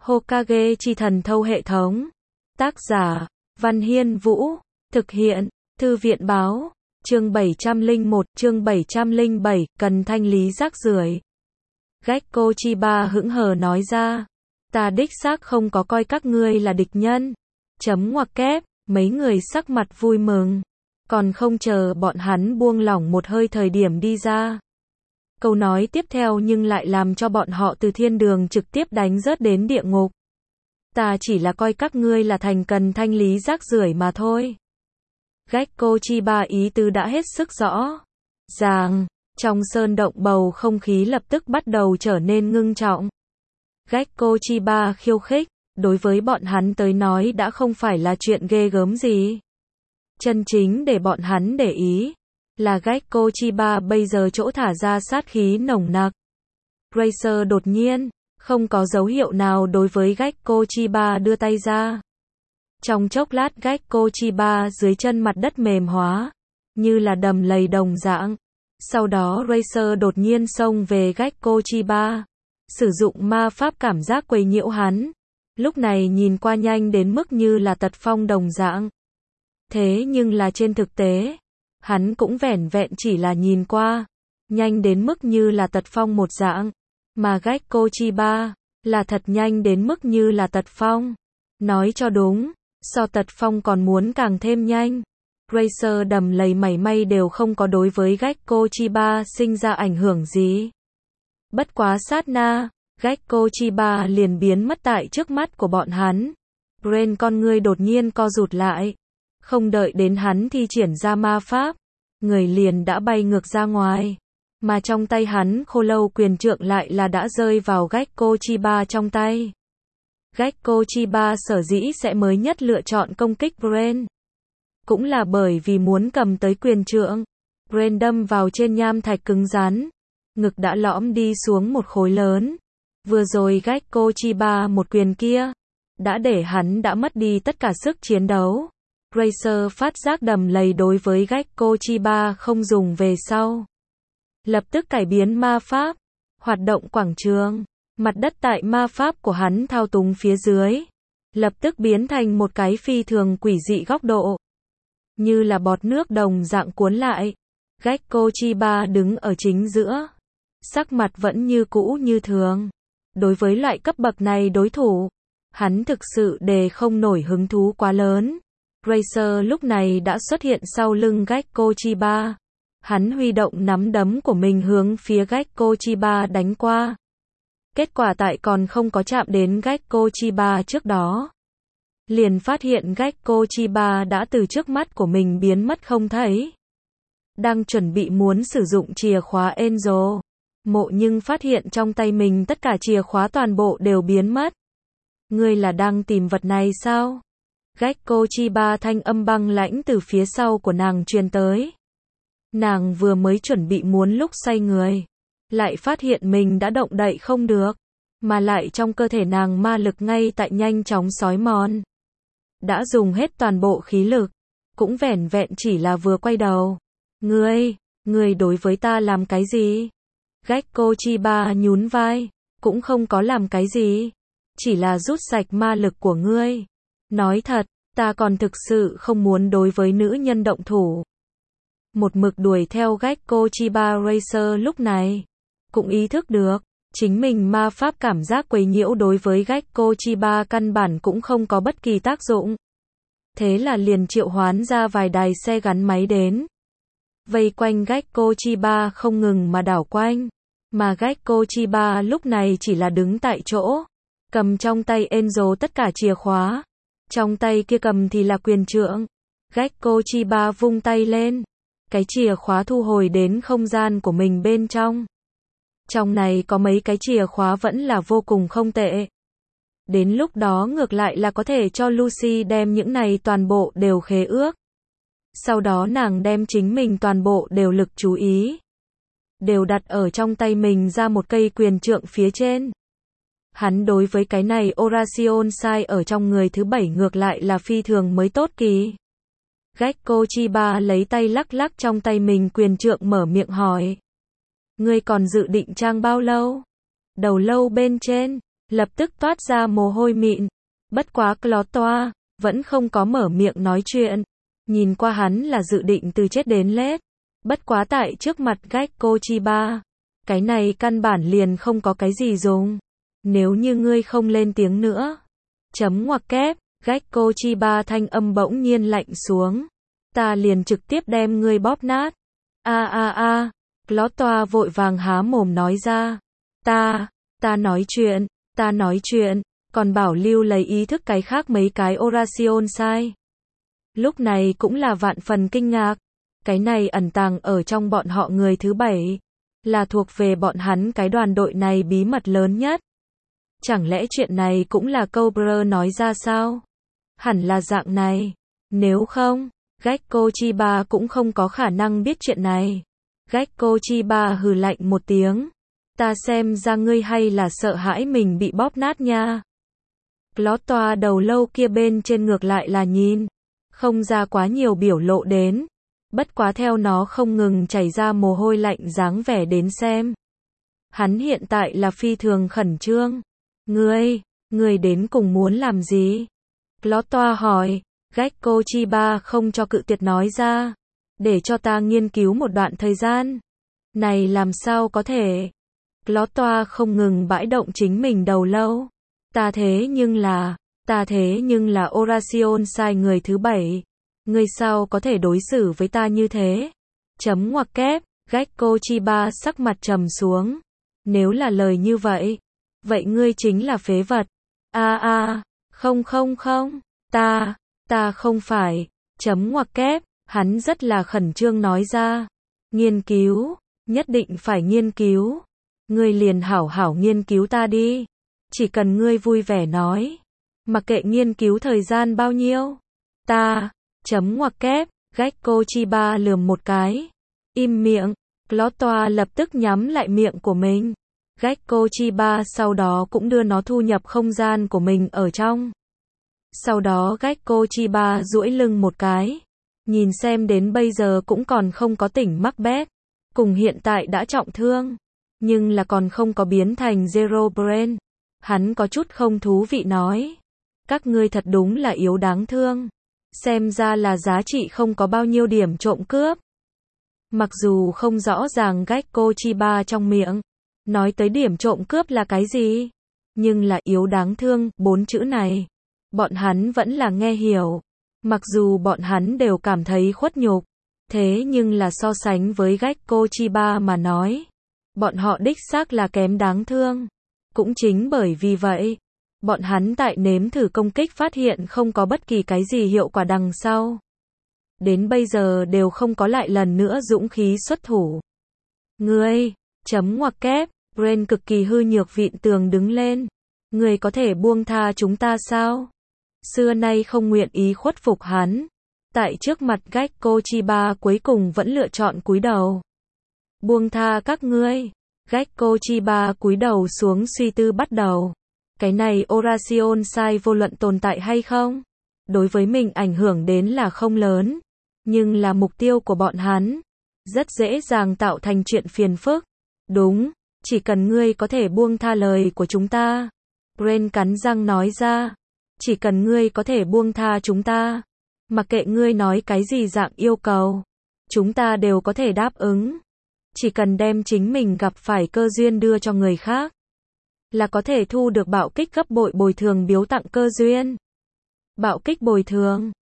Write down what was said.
Hokage chi thần thâu hệ thống. Tác giả, Văn Hiên Vũ. Thực hiện, Thư viện báo. Chương 701, chương 707, cần thanh lý rác rưởi. Gekko Chiba hững hờ nói ra. Ta đích xác không có coi các ngươi là địch nhân. Chấm ngoặc kép, mấy người sắc mặt vui mừng. Còn không chờ bọn hắn buông lỏng một hơi thời điểm đi ra. Câu nói tiếp theo nhưng lại làm cho bọn họ từ thiên đường trực tiếp đánh rớt đến địa ngục. Ta chỉ là coi các ngươi là thành cần thanh lý rác rưởi mà thôi. Gekko Chiba ý tứ đã hết sức rõ ràng. Trong sơn động bầu không khí lập tức bắt đầu trở nên ngưng trọng. Gekko Chiba khiêu khích, đối với bọn hắn tới nói đã không phải là chuyện ghê gớm gì. Chân chính để bọn hắn để ý là Gekko Chiba bây giờ chỗ thả ra sát khí nồng nặc. Racer đột nhiên không có dấu hiệu nào đối với Gekko Chiba đưa tay ra. Trong chốc lát Gekko Chiba dưới chân mặt đất mềm hóa, như là đầm lầy đồng dạng. Sau đó Racer đột nhiên xông về Gekko Chiba, sử dụng ma pháp cảm giác quấy nhiễu hắn. Lúc này nhìn qua nhanh đến mức như là tật phong đồng dạng. Thế nhưng là trên thực tế, hắn cũng vẻn vẹn chỉ là nhìn qua, nhanh đến mức như là tật phong một dạng. Mà Gekko Chiba là thật nhanh đến mức như là tật phong. Nói cho đúng, so tật phong còn muốn càng thêm nhanh. Racer đầm lầy mảy may đều không có đối với Gekko Chiba sinh ra ảnh hưởng gì. Bất quá sát na, Gekko Chiba liền biến mất tại trước mắt của bọn hắn. Brain con ngươi đột nhiên co rụt lại. Không đợi đến hắn thi triển ra ma pháp, người liền đã bay ngược ra ngoài. Mà trong tay hắn khô lâu quyền trượng lại là đã rơi vào Gekko Chiba trong tay. Gekko Chiba sở dĩ sẽ mới nhất lựa chọn công kích Brain, cũng là bởi vì muốn cầm tới quyền trượng. Brain đâm vào trên nham thạch cứng rắn, ngực đã lõm đi xuống một khối lớn. Vừa rồi Gekko Chiba một quyền kia đã để hắn đã mất đi tất cả sức chiến đấu. Racer phát giác đầm lầy đối với Gekko Chiba không dùng về sau. Lập tức cải biến ma pháp, hoạt động quảng trường. Mặt đất tại ma pháp của hắn thao túng phía dưới, lập tức biến thành một cái phi thường quỷ dị góc độ. Như là bọt nước đồng dạng cuốn lại. Gekko Chiba đứng ở chính giữa. Sắc mặt vẫn như cũ như thường. Đối với loại cấp bậc này đối thủ, hắn thực sự đề không nổi hứng thú quá lớn. Racer lúc này đã xuất hiện sau lưng Gekko Chiba. Hắn huy động nắm đấm của mình hướng phía Gekko Chiba đánh qua. Kết quả tại còn không có chạm đến Gekko Chiba trước đó, liền phát hiện Gekko Chiba đã từ trước mắt của mình biến mất không thấy. Đang chuẩn bị muốn sử dụng chìa khóa Angel Mộ nhưng phát hiện trong tay mình tất cả chìa khóa toàn bộ đều biến mất. Ngươi là đang tìm vật này sao? Gekko Chiba thanh âm băng lãnh từ phía sau của nàng truyền tới. Nàng vừa mới chuẩn bị muốn lúc xoay người, lại phát hiện mình đã động đậy không được, mà lại trong cơ thể nàng ma lực ngay tại nhanh chóng xói mòn. Đã dùng hết toàn bộ khí lực, cũng vẻn vẹn chỉ là vừa quay đầu. Ngươi đối với ta làm cái gì? Gekko Chiba nhún vai, cũng không có làm cái gì, chỉ là rút sạch ma lực của ngươi. Nói thật, ta còn thực sự không muốn đối với nữ nhân động thủ. Một mực đuổi theo Gekko Chiba Racer lúc này cũng ý thức được, chính mình ma pháp cảm giác quấy nhiễu đối với Gekko Chiba căn bản cũng không có bất kỳ tác dụng. Thế là liền triệu hoán ra vài đài xe gắn máy đến, vây quanh Gekko Chiba không ngừng mà đảo quanh. Mà Gekko Chiba lúc này chỉ là đứng tại chỗ, cầm trong tay Angel tất cả chìa khóa. Trong tay kia cầm thì là quyền trượng. Gekko Chiba vung tay lên, cái chìa khóa thu hồi đến không gian của mình bên trong. Trong này có mấy cái chìa khóa vẫn là vô cùng không tệ. Đến lúc đó ngược lại là có thể cho Lucy đem những này toàn bộ đều khế ước. Sau đó nàng đem chính mình toàn bộ đều lực chú ý, đều đặt ở trong tay mình ra một cây quyền trượng phía trên. Hắn đối với cái này Oracion sai ở trong người thứ 7 ngược lại là phi thường mới tốt kỳ. Gekko Chiba lấy tay lắc lắc trong tay mình quyền trượng mở miệng hỏi. Ngươi còn dự định trang bao lâu? Đầu lâu bên trên, lập tức toát ra mồ hôi mịn. Bất quá Clottoa vẫn không có mở miệng nói chuyện. Nhìn qua hắn là dự định từ chết đến lết. Bất quá tại trước mặt Gecko Chiba, cái này căn bản liền không có cái gì dùng. Nếu như ngươi không lên tiếng nữa. Chấm ngoặc kép, Gecko Chiba thanh âm bỗng nhiên lạnh xuống. Ta liền trực tiếp đem ngươi bóp nát. Clottoa vội vàng há mồm nói ra. Ta nói chuyện, còn bảo lưu lấy ý thức cái khác mấy cái Orasion sai. Lúc này cũng là vạn phần kinh ngạc. Cái này ẩn tàng ở trong bọn họ người thứ 7. Là thuộc về bọn hắn cái đoàn đội này bí mật lớn nhất. Chẳng lẽ chuyện này cũng là Cobra nói ra sao? Hẳn là dạng này. Nếu không, Gecko Chiba cũng không có khả năng biết chuyện này. Gecko Chiba hừ lạnh một tiếng. Ta xem ra ngươi hay là sợ hãi mình bị bóp nát nha. Clottoa đầu lâu kia bên trên ngược lại là nhìn. Không ra quá nhiều biểu lộ đến. Bất quá theo nó không ngừng chảy ra mồ hôi lạnh dáng vẻ đến xem. Hắn hiện tại là phi thường khẩn trương. Ngươi đến cùng muốn làm gì? Clottoa hỏi. Gecko Chiba không cho cự tuyệt nói ra. Để cho ta nghiên cứu một đoạn thời gian. Này làm sao có thể? Clottoa không ngừng bãi động chính mình đầu lâu. Ta thế nhưng là Orasion sai người thứ 7. Ngươi sao có thể đối xử với ta như thế? Chấm ngoặc kép, Gecko Chiba sắc mặt trầm xuống. Nếu là lời như vậy, vậy ngươi chính là phế vật. Không, ta không phải. Chấm ngoặc kép, hắn rất là khẩn trương nói ra. Nghiên cứu, nhất định phải nghiên cứu. Ngươi liền hảo hảo nghiên cứu ta đi. Chỉ cần ngươi vui vẻ nói. Mặc kệ nghiên cứu thời gian bao nhiêu. Chấm ngoặc kép, Gecko Chiba lườm một cái. Im miệng, Clottoa lập tức nhắm lại miệng của mình. Gecko Chiba sau đó cũng đưa nó thu nhập không gian của mình ở trong. Sau đó Gecko Chiba duỗi lưng một cái. Nhìn xem đến bây giờ cũng còn không có tỉnh Macbeth. Cùng hiện tại đã trọng thương. Nhưng là còn không có biến thành Zero Brain. Hắn có chút không thú vị nói. Các ngươi thật đúng là yếu đáng thương. Xem ra là giá trị không có bao nhiêu điểm trộm cướp. Mặc dù không rõ ràng Gecko Chiba trong miệng nói tới điểm trộm cướp là cái gì, nhưng là yếu đáng thương, 4 chữ này, bọn hắn vẫn là nghe hiểu. Mặc dù bọn hắn đều cảm thấy khuất nhục, thế nhưng là so sánh với Gecko Chiba mà nói, bọn họ đích xác là kém đáng thương. Cũng chính bởi vì vậy, bọn hắn tại nếm thử công kích phát hiện không có bất kỳ cái gì hiệu quả đằng sau. Đến bây giờ đều không có lại lần nữa dũng khí xuất thủ. Ngươi, chấm ngoặc kép, Brain cực kỳ hư nhược vịn tường đứng lên. Ngươi có thể buông tha chúng ta sao? Xưa nay không nguyện ý khuất phục hắn. Tại trước mặt Gecko Chiba cuối cùng vẫn lựa chọn cúi đầu. Buông tha các ngươi. Gecko Chiba cúi đầu xuống suy tư bắt đầu. Cái này Orasion sai vô luận tồn tại hay không? Đối với mình ảnh hưởng đến là không lớn. Nhưng là mục tiêu của bọn hắn. Rất dễ dàng tạo thành chuyện phiền phức. Đúng, chỉ cần ngươi có thể buông tha lời của chúng ta. Brain cắn răng nói ra. Chỉ cần ngươi có thể buông tha chúng ta. Mặc kệ ngươi nói cái gì dạng yêu cầu. Chúng ta đều có thể đáp ứng. Chỉ cần đem chính mình gặp phải cơ duyên đưa cho người khác. Là có thể thu được bạo kích gấp bội bồi thường biếu tặng cơ duyên. Bạo kích bồi thường.